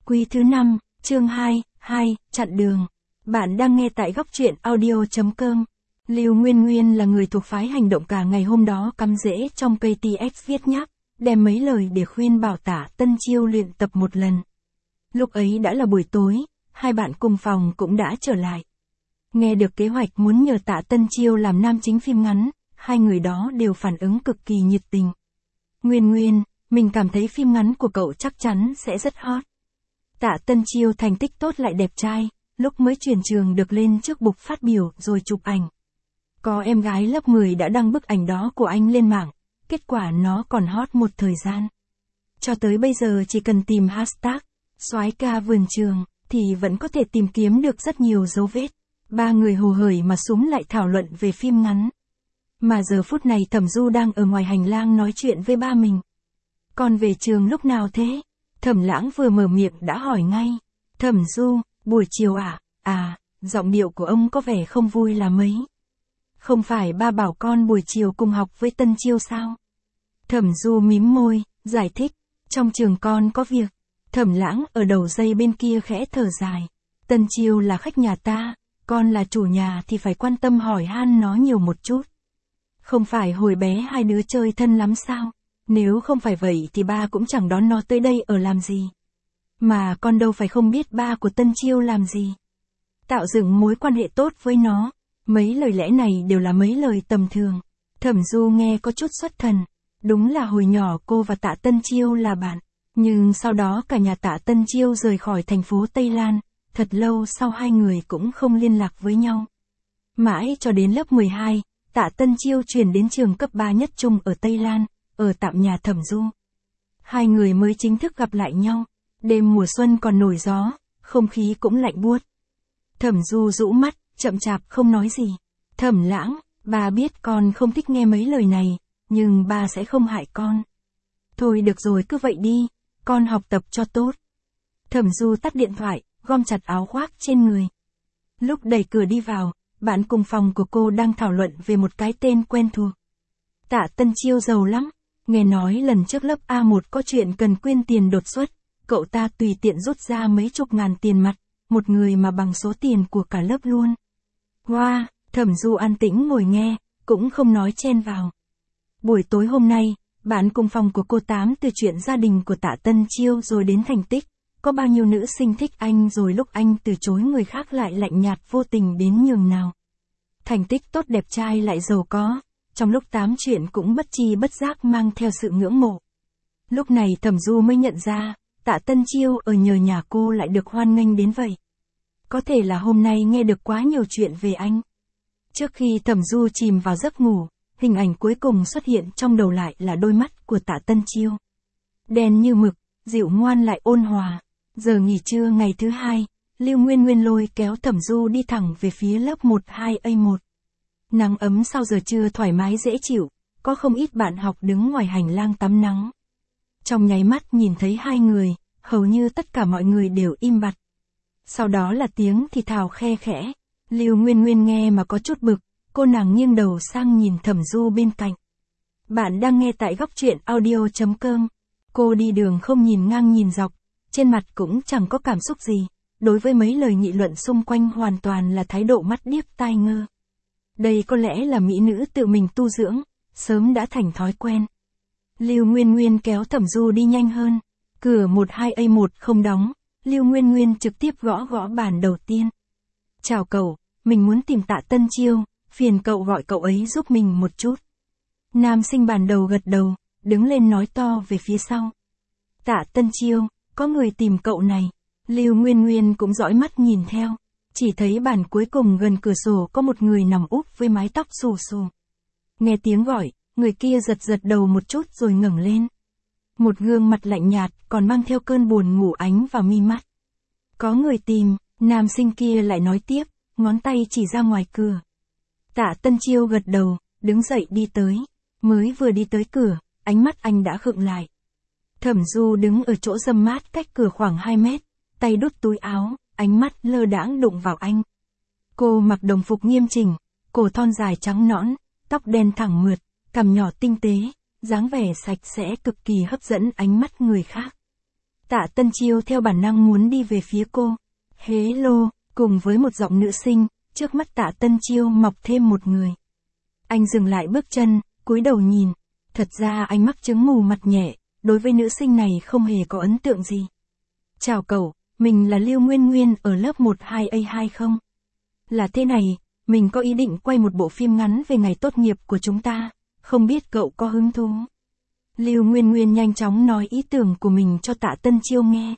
Quý thứ 5, chương 2, chặn đường. Bạn đang nghe tại góc truyện audio.com. Lưu Nguyên Nguyên là người thuộc phái hành động, cả ngày hôm đó cắm rễ trong cây TX viết nháp, đem mấy lời để khuyên bảo Tạ Tân Chiêu luyện tập một lần. Lúc ấy đã là buổi tối, hai bạn cùng phòng cũng đã trở lại. Nghe được kế hoạch muốn nhờ Tạ Tân Chiêu làm nam chính phim ngắn, hai người đó đều phản ứng cực kỳ nhiệt tình. Nguyên Nguyên, mình cảm thấy phim ngắn của cậu chắc chắn sẽ rất hot. Tạ Tân Chiêu thành tích tốt lại đẹp trai, lúc mới chuyển trường được lên trước bục phát biểu rồi chụp ảnh. Có em gái lớp 10 đã đăng bức ảnh đó của anh lên mạng, kết quả nó còn hot một thời gian. Cho tới bây giờ chỉ cần tìm hashtag soái ca vườn trường thì vẫn có thể tìm kiếm được rất nhiều dấu vết. Ba người hồ hởi mà súm lại thảo luận về phim ngắn. Mà giờ phút này Thẩm Du đang ở ngoài hành lang nói chuyện với ba mình. Con về trường lúc nào thế? Thẩm Lãng vừa mở miệng đã hỏi ngay. Thẩm Du, buổi chiều à? À, giọng điệu của ông có vẻ không vui là mấy. Không phải ba bảo con buổi chiều cùng học với Tân Chiêu sao? Thẩm Du mím môi, giải thích. Trong trường con có việc. Thẩm Lãng ở đầu dây bên kia khẽ thở dài. Tân Chiêu là khách nhà ta, con là chủ nhà thì phải quan tâm hỏi han nó nhiều một chút. Không phải hồi bé hai đứa chơi thân lắm sao? Nếu không phải vậy thì ba cũng chẳng đón nó tới đây ở làm gì. Mà con đâu phải không biết ba của Tân Chiêu làm gì. Tạo dựng mối quan hệ tốt với nó. Mấy lời lẽ này đều là mấy lời tầm thường. Thẩm Du nghe có chút xuất thần. Đúng là hồi nhỏ cô và Tạ Tân Chiêu là bạn. Nhưng sau đó cả nhà Tạ Tân Chiêu rời khỏi thành phố Tây Lan. Thật lâu sau hai người cũng không liên lạc với nhau. Mãi cho đến lớp 12, Tạ Tân Chiêu chuyển đến trường cấp 3 nhất trung ở Tây Lan, ở tạm nhà Thẩm Du. Hai người mới chính thức gặp lại nhau. Đêm mùa xuân còn nổi gió, không khí cũng lạnh buốt. Thẩm Du rũ mắt, chậm chạp không nói gì. Thẩm Lãng, ba biết con không thích nghe mấy lời này, nhưng ba sẽ không hại con. Thôi được rồi, cứ vậy đi, con học tập cho tốt. Thẩm Du tắt điện thoại, gom chặt áo khoác trên người. Lúc đẩy cửa đi vào, bạn cùng phòng của cô đang thảo luận về một cái tên quen thuộc. Tạ Tân Chiêu giàu lắm, nghe nói lần trước lớp A1 có chuyện cần quyên tiền đột xuất, cậu ta tùy tiện rút ra mấy chục ngàn tiền mặt, một người mà bằng số tiền của cả lớp luôn. Wow, Thẩm Du an tĩnh ngồi nghe, cũng không nói chen vào. Buổi tối hôm nay, bạn cùng phòng của cô tám từ chuyện gia đình của Tạ Tân Chiêu rồi đến thành tích. Có bao nhiêu nữ sinh thích anh rồi lúc anh từ chối người khác lại lạnh nhạt vô tình đến nhường nào. Thành tích tốt, đẹp trai lại giàu có. Trong lúc tám chuyện cũng bất chi bất giác mang theo sự ngưỡng mộ. Lúc này Thẩm Du mới nhận ra, Tạ Tân Chiêu ở nhờ nhà cô lại được hoan nghênh đến vậy. Có thể là hôm nay nghe được quá nhiều chuyện về anh. Trước khi Thẩm Du chìm vào giấc ngủ, hình ảnh cuối cùng xuất hiện trong đầu lại là đôi mắt của Tạ Tân Chiêu. Đen như mực, dịu ngoan lại ôn hòa. Giờ nghỉ trưa ngày thứ hai, Lưu Nguyên Nguyên lôi kéo Thẩm Du đi thẳng về phía lớp 12A1. Nắng ấm sau giờ trưa thoải mái dễ chịu, có không ít bạn học đứng ngoài hành lang tắm nắng. Trong nháy mắt nhìn thấy hai người, hầu như tất cả mọi người đều im bặt. Sau đó là tiếng thì thào khe khẽ. Lưu Nguyên Nguyên nghe mà có chút bực, cô nàng nghiêng đầu sang nhìn Thẩm Du bên cạnh. Bạn đang nghe tại góc truyện audio.com. Cô đi đường không nhìn ngang nhìn dọc, trên mặt cũng chẳng có cảm xúc gì. Đối với mấy lời nghị luận xung quanh hoàn toàn là thái độ mắt điếc tai ngơ. Đây có lẽ là mỹ nữ tự mình tu dưỡng, sớm đã thành thói quen. Lưu Nguyên Nguyên kéo Thẩm Du đi nhanh hơn. Cửa 12A1 không đóng, Lưu Nguyên Nguyên trực tiếp gõ gõ bàn đầu tiên. Chào cậu, mình muốn tìm Tạ Tân Chiêu, phiền cậu gọi cậu ấy giúp mình một chút. Nam sinh bàn đầu gật đầu, đứng lên nói to về phía sau. Tạ Tân Chiêu, có người tìm cậu này. Lưu Nguyên Nguyên cũng dõi mắt nhìn theo. Chỉ thấy bàn cuối cùng gần cửa sổ có một người nằm úp với mái tóc xù xù. Nghe tiếng gọi, người kia giật giật đầu một chút rồi ngẩng lên. Một gương mặt lạnh nhạt còn mang theo cơn buồn ngủ ánh vào mi mắt. Có người tìm, nam sinh kia lại nói tiếp, ngón tay chỉ ra ngoài cửa. Tạ Tân Chiêu gật đầu, đứng dậy đi tới. Mới vừa đi tới cửa, ánh mắt anh đã khựng lại. Thẩm Du đứng ở chỗ râm mát cách cửa khoảng 2 mét, tay đút túi áo, ánh mắt lơ đãng đụng vào anh. Cô mặc đồng phục nghiêm chỉnh, cổ thon dài trắng nõn, tóc đen thẳng mượt, cằm nhỏ tinh tế, dáng vẻ sạch sẽ cực kỳ hấp dẫn ánh mắt người khác. Tạ Tân Chiêu theo bản năng muốn đi về phía cô. Hello, cùng với một giọng nữ sinh, trước mắt Tạ Tân Chiêu mọc thêm một người. Anh dừng lại bước chân, cúi đầu nhìn. Thật ra anh mắc chứng mù mặt nhẹ, đối với nữ sinh này không hề có ấn tượng gì. Chào cậu, mình là Lưu Nguyên Nguyên ở lớp 12A2 không? Là thế này, mình có ý định quay một bộ phim ngắn về ngày tốt nghiệp của chúng ta, không biết cậu có hứng thú? Lưu Nguyên Nguyên nhanh chóng nói ý tưởng của mình cho Tạ Tân Chiêu nghe.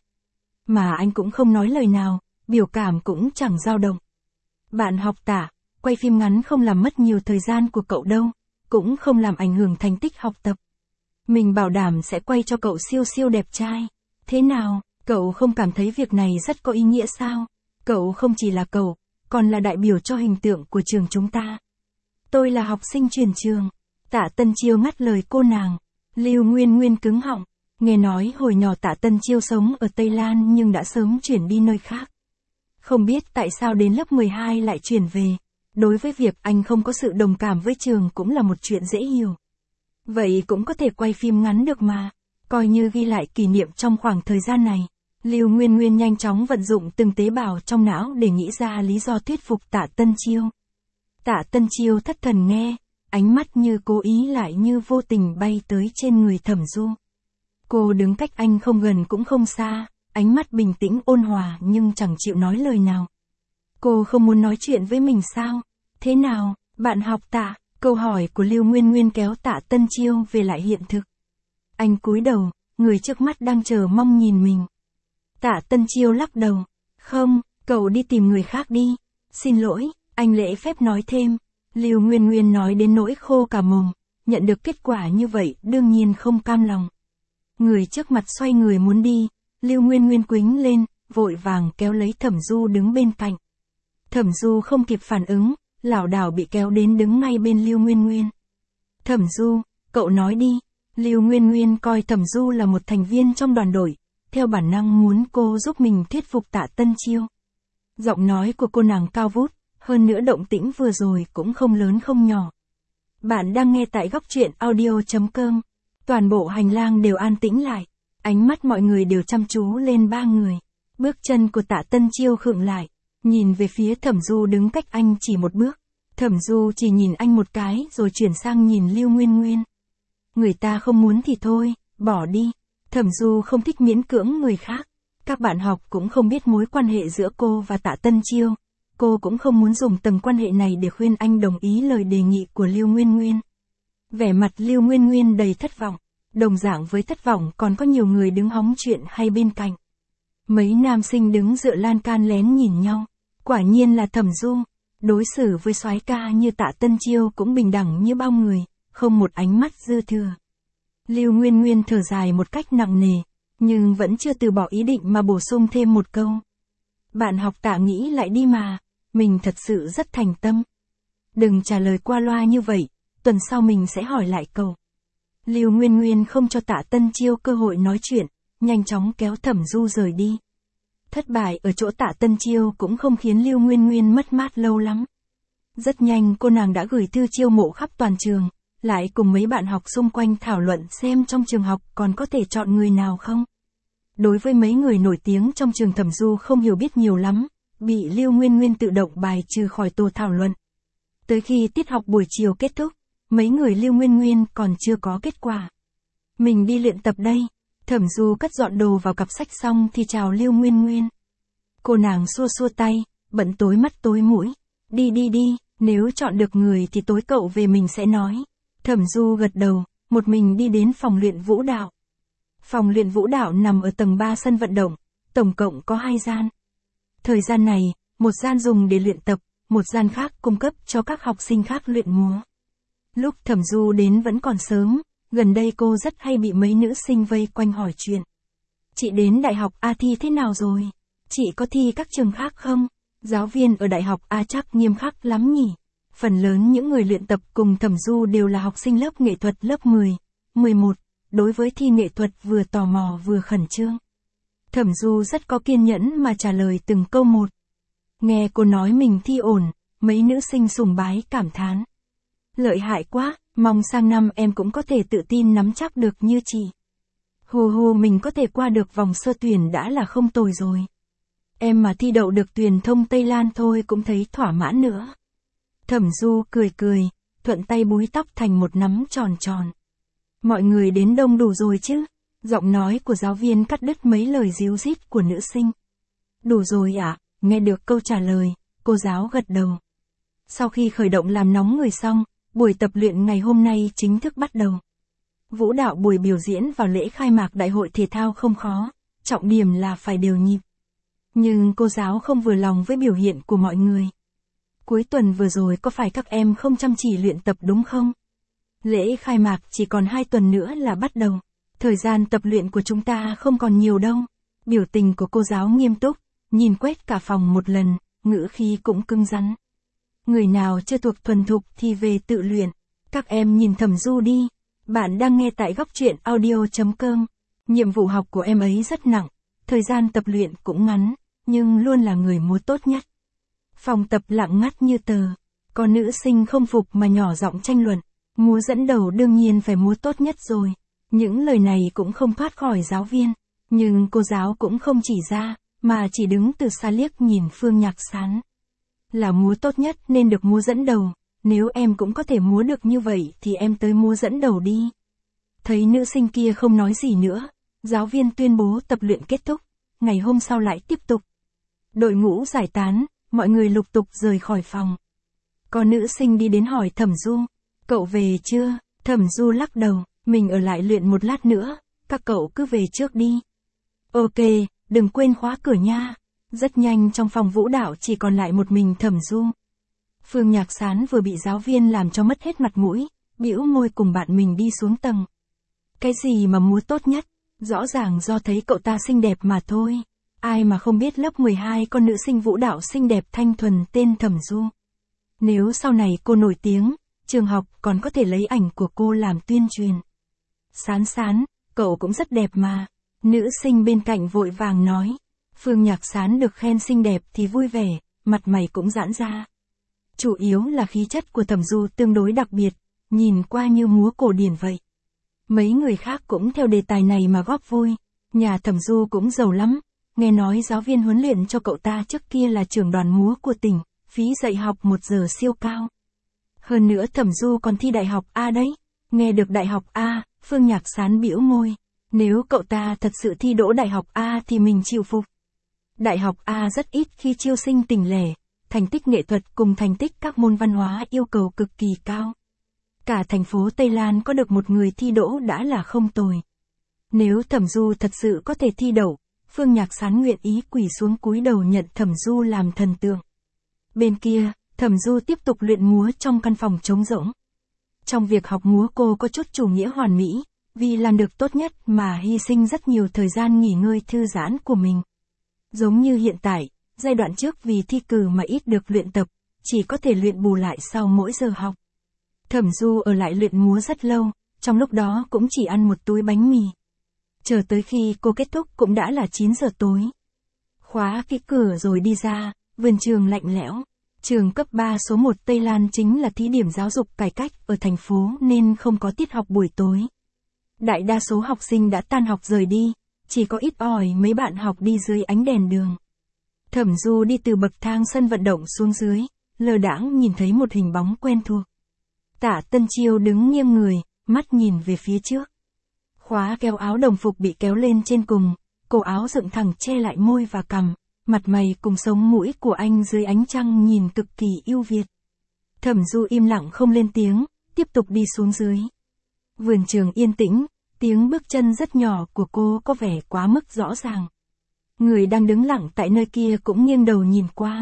Mà anh cũng không nói lời nào, biểu cảm cũng chẳng dao động. Bạn học Tạ, quay phim ngắn không làm mất nhiều thời gian của cậu đâu, cũng không làm ảnh hưởng thành tích học tập. Mình bảo đảm sẽ quay cho cậu siêu siêu đẹp trai. Thế nào, cậu không cảm thấy việc này rất có ý nghĩa sao? Cậu không chỉ là cậu, còn là đại biểu cho hình tượng của trường chúng ta. Tôi là học sinh chuyển trường. Tạ Tân Chiêu ngắt lời cô nàng. Lưu Nguyên Nguyên cứng họng. Nghe nói hồi nhỏ Tạ Tân Chiêu sống ở Tây Lan nhưng đã sớm chuyển đi nơi khác. Không biết tại sao đến lớp 12 lại chuyển về. Đối với việc anh không có sự đồng cảm với trường cũng là một chuyện dễ hiểu. Vậy cũng có thể quay phim ngắn được mà. Coi như ghi lại kỷ niệm trong khoảng thời gian này. Lưu Nguyên Nguyên nhanh chóng vận dụng từng tế bào trong não để nghĩ ra lý do thuyết phục Tạ Tân Chiêu. Tạ Tân Chiêu thất thần nghe, ánh mắt như cố ý lại như vô tình bay tới trên người Thẩm Du. Cô đứng cách anh không gần cũng không xa, ánh mắt bình tĩnh ôn hòa nhưng chẳng chịu nói lời nào. Cô không muốn nói chuyện với mình sao? Thế nào, bạn học Tạ? Câu hỏi của Lưu Nguyên Nguyên kéo Tạ Tân Chiêu về lại hiện thực. Anh cúi đầu, người trước mắt đang chờ mong nhìn mình. Tạ Tân Chiêu lắc đầu. Không, cậu đi tìm người khác đi. Xin lỗi, anh lễ phép nói thêm. Lưu Nguyên Nguyên nói đến nỗi khô cả mồm. Nhận được kết quả như vậy đương nhiên không cam lòng. Người trước mặt xoay người muốn đi. Lưu Nguyên Nguyên quĩnh lên, vội vàng kéo lấy Thẩm Du đứng bên cạnh. Thẩm Du không kịp phản ứng, lảo đảo bị kéo đến đứng ngay bên Lưu Nguyên Nguyên. Thẩm Du, cậu nói đi. Lưu Nguyên Nguyên coi Thẩm Du là một thành viên trong đoàn đội, theo bản năng muốn cô giúp mình thuyết phục Tạ Tân Chiêu. Giọng nói của cô nàng cao vút, hơn nữa động tĩnh vừa rồi cũng không lớn không nhỏ. Bạn đang nghe tại góc truyện audio.com. Toàn bộ hành lang đều an tĩnh lại, ánh mắt mọi người đều chăm chú lên ba người. Bước chân của Tạ Tân Chiêu khựng lại, nhìn về phía Thẩm Du đứng cách anh chỉ một bước. Thẩm Du chỉ nhìn anh một cái rồi chuyển sang nhìn Lưu Nguyên Nguyên. Người ta không muốn thì thôi, bỏ đi. Thẩm Du không thích miễn cưỡng người khác. Các bạn học cũng không biết mối quan hệ giữa cô và Tạ Tân Chiêu. Cô cũng không muốn dùng tầng quan hệ này để khuyên anh đồng ý lời đề nghị của Lưu Nguyên Nguyên. Vẻ mặt Lưu Nguyên Nguyên đầy thất vọng. Đồng dạng với thất vọng còn có nhiều người đứng hóng chuyện hay bên cạnh. Mấy nam sinh đứng dựa lan can lén nhìn nhau. Quả nhiên là Thẩm Du. Đối xử với soái ca như Tạ Tân Chiêu cũng bình đẳng như bao người, không một ánh mắt dư thừa. Lưu Nguyên Nguyên thở dài một cách nặng nề, nhưng vẫn chưa từ bỏ ý định mà bổ sung thêm một câu. Bạn học Tạ nghĩ lại đi mà, mình thật sự rất thành tâm. Đừng trả lời qua loa như vậy, tuần sau mình sẽ hỏi lại cậu. Lưu Nguyên Nguyên không cho Tạ Tân Chiêu cơ hội nói chuyện, nhanh chóng kéo Thẩm Du rời đi. Thất bại ở chỗ Tạ Tân Chiêu cũng không khiến Lưu Nguyên Nguyên mất mát lâu lắm. Rất nhanh cô nàng đã gửi thư chiêu mộ khắp toàn trường, lại cùng mấy bạn học xung quanh thảo luận xem trong trường học còn có thể chọn người nào không. Đối với mấy người nổi tiếng trong trường Thẩm Du không hiểu biết nhiều lắm, bị Lưu Nguyên Nguyên tự động bài trừ khỏi tổ thảo luận. Tới khi tiết học buổi chiều kết thúc, mấy người Lưu Nguyên Nguyên còn chưa có kết quả. Mình đi luyện tập đây. Thẩm Du cất dọn đồ vào cặp sách xong thì chào Lưu Nguyên Nguyên. Cô nàng xua xua tay, bận tối mắt tối mũi. Đi đi đi, nếu chọn được người thì tối cậu về mình sẽ nói. Thẩm Du gật đầu, một mình đi đến phòng luyện vũ đạo. Phòng luyện vũ đạo nằm ở tầng 3 sân vận động, tổng cộng có 2 gian. Thời gian này, một gian dùng để luyện tập, một gian khác cung cấp cho các học sinh khác luyện múa. Lúc Thẩm Du đến vẫn còn sớm, gần đây cô rất hay bị mấy nữ sinh vây quanh hỏi chuyện. Chị đến đại học A thi thế nào rồi? Chị có thi các trường khác không? Giáo viên ở đại học A chắc nghiêm khắc lắm nhỉ? Phần lớn những người luyện tập cùng Thẩm Du đều là học sinh lớp nghệ thuật lớp 10, 11, đối với thi nghệ thuật vừa tò mò vừa khẩn trương. Thẩm Du rất có kiên nhẫn mà trả lời từng câu một. Nghe cô nói mình thi ổn, mấy nữ sinh sùng bái cảm thán. Lợi hại quá, mong sang năm em cũng có thể tự tin nắm chắc được như chị. Hù mình có thể qua được vòng sơ tuyển đã là không tồi rồi. Em mà thi đậu được tuyển thông Tây Lan thôi cũng thấy thỏa mãn nữa. Thẩm Du cười cười, thuận tay búi tóc thành một nắm tròn tròn. Mọi người đến đông đủ rồi chứ? Giọng nói của giáo viên cắt đứt mấy lời díu dít của nữ sinh. Đủ rồi ạ, nghe được câu trả lời, cô giáo gật đầu. Sau khi khởi động làm nóng người xong, buổi tập luyện ngày hôm nay chính thức bắt đầu. Vũ đạo buổi biểu diễn vào lễ khai mạc đại hội thể thao không khó, trọng điểm là phải đều nhịp. Nhưng cô giáo không vừa lòng với biểu hiện của mọi người. Cuối tuần vừa rồi có phải các em không chăm chỉ luyện tập đúng không? Lễ khai mạc chỉ còn 2 tuần nữa là bắt đầu. Thời gian tập luyện của chúng ta không còn nhiều đâu. Biểu tình của cô giáo nghiêm túc, nhìn quét cả phòng một lần, ngữ khí cũng cứng rắn. Người nào chưa thuộc thuần thục thì về tự luyện. Các em nhìn Thẩm Du đi. Bạn đang nghe tại góc truyện audio.com. Nhiệm vụ học của em ấy rất nặng, thời gian tập luyện cũng ngắn, nhưng luôn là người múa tốt nhất. Phòng tập lặng ngắt như tờ. Có nữ sinh không phục mà nhỏ giọng tranh luận. Múa dẫn đầu đương nhiên phải múa tốt nhất rồi. Những lời này cũng không thoát khỏi giáo viên. Nhưng cô giáo cũng không chỉ ra, mà chỉ đứng từ xa liếc nhìn Phương Nhạc Sán. Là múa tốt nhất nên được múa dẫn đầu. Nếu em cũng có thể múa được như vậy thì em tới múa dẫn đầu đi. Thấy nữ sinh kia không nói gì nữa, giáo viên tuyên bố tập luyện kết thúc. Ngày hôm sau lại tiếp tục. Đội ngũ giải tán, mọi người lục tục rời khỏi phòng. Có nữ sinh đi đến hỏi Thẩm Du. Cậu về chưa? Thẩm Du lắc đầu, mình ở lại luyện một lát nữa, các cậu cứ về trước đi. Ok, đừng quên khóa cửa nha. Rất nhanh trong phòng vũ đạo chỉ còn lại một mình Thẩm Du. Phương Nhạc Sán vừa bị giáo viên làm cho mất hết mặt mũi, bĩu môi cùng bạn mình đi xuống tầng. Cái gì mà múa tốt nhất? Rõ ràng do thấy cậu ta xinh đẹp mà thôi. Ai mà không biết lớp 12 con nữ sinh vũ đạo xinh đẹp thanh thuần tên Thẩm Du. Nếu sau này cô nổi tiếng, trường học còn có thể lấy ảnh của cô làm tuyên truyền. Sán Sán, cậu cũng rất đẹp mà. Nữ sinh bên cạnh vội vàng nói. Phương Nhạc Sán được khen xinh đẹp thì vui vẻ, mặt mày cũng giãn ra. Chủ yếu là khí chất của Thẩm Du tương đối đặc biệt, nhìn qua như múa cổ điển vậy. Mấy người khác cũng theo đề tài này mà góp vui. Nhà Thẩm Du cũng giàu lắm, nghe nói giáo viên huấn luyện cho cậu ta trước kia là trưởng đoàn múa của tỉnh, phí dạy học 1 giờ siêu cao. Hơn nữa Thẩm Du còn thi đại học A đấy. Nghe được đại học A, Phương Nhạc Sán bĩu môi. Nếu cậu ta thật sự thi đỗ đại học A thì mình chịu phục. Đại học A rất ít khi chiêu sinh tỉnh lẻ, thành tích nghệ thuật cùng thành tích các môn văn hóa yêu cầu cực kỳ cao. Cả thành phố Tây Lan có được một người thi đỗ đã là không tồi. Nếu Thẩm Du thật sự có thể thi đậu, Phương Nhạc Sán nguyện ý quỳ xuống cúi đầu nhận Thẩm Du làm thần tượng. Bên kia, Thẩm Du tiếp tục luyện múa trong căn phòng trống rỗng. Trong việc học múa cô có chút chủ nghĩa hoàn mỹ, vì làm được tốt nhất mà hy sinh rất nhiều thời gian nghỉ ngơi thư giãn của mình. Giống như hiện tại, giai đoạn trước vì thi cử mà ít được luyện tập, chỉ có thể luyện bù lại sau mỗi giờ học. Thẩm Du ở lại luyện múa rất lâu, trong lúc đó cũng chỉ ăn một túi bánh mì. Chờ tới khi cô kết thúc cũng đã là 9 giờ tối. Khóa cái cửa rồi đi ra, vườn trường lạnh lẽo. Trường cấp 3 số 1 Tây Lan chính là thí điểm giáo dục cải cách ở thành phố nên không có tiết học buổi tối. Đại đa số học sinh đã tan học rời đi, chỉ có ít ỏi mấy bạn học đi dưới ánh đèn đường. Thẩm Du đi từ bậc thang sân vận động xuống dưới, lơ đãng nhìn thấy một hình bóng quen thuộc. Tạ Tân Chiêu đứng nghiêng người, mắt nhìn về phía trước. Khóa kéo áo đồng phục bị kéo lên trên cùng, cổ áo dựng thẳng che lại môi và cằm, mặt mày cùng sống mũi của anh dưới ánh trăng nhìn cực kỳ ưu việt. Thẩm Du im lặng không lên tiếng, tiếp tục đi xuống dưới. Vườn trường yên tĩnh, tiếng bước chân rất nhỏ của cô có vẻ quá mức rõ ràng. Người đang đứng lặng tại nơi kia cũng nghiêng đầu nhìn qua.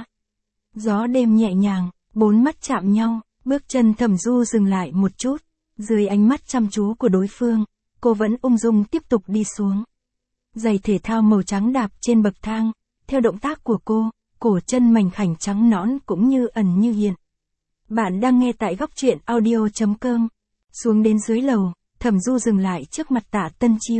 Gió đêm nhẹ nhàng, 4 mắt chạm nhau, bước chân Thẩm Du dừng lại một chút. Dưới ánh mắt chăm chú của đối phương, cô vẫn ung dung tiếp tục đi xuống. Giày thể thao màu trắng đạp trên bậc thang, theo động tác của cô, cổ chân mảnh khảnh trắng nõn cũng như ẩn như hiện. Bạn đang nghe tại góc truyện audio.com. Xuống đến dưới lầu, Thẩm Du dừng lại trước mặt Tạ Tân Chiêu.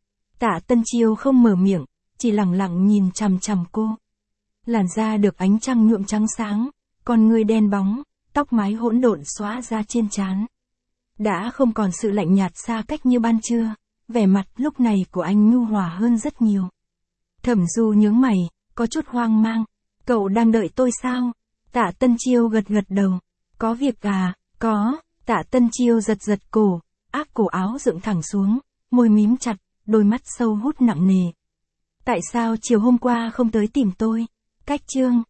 Tạ Tân Chiêu không mở miệng, chỉ lặng lặng nhìn chằm chằm cô. Làn da được ánh trăng nhuộm trắng sáng, con người đen bóng, tóc mái hỗn độn xõa ra trên trán. Đã không còn sự lạnh nhạt xa cách như ban trưa, Vẻ mặt lúc này của anh nhu hòa hơn rất nhiều. Thẩm Du nhướng mày, có chút hoang mang. Cậu đang đợi tôi sao? Tạ Tân Chiêu gật gật đầu. Có việc à? Có. Tạ Tân Chiêu giật giật cổ, áp cổ áo dựng thẳng xuống, môi mím chặt, đôi mắt sâu hút nặng nề. Tại sao chiều hôm qua không tới tìm tôi? Cách chương.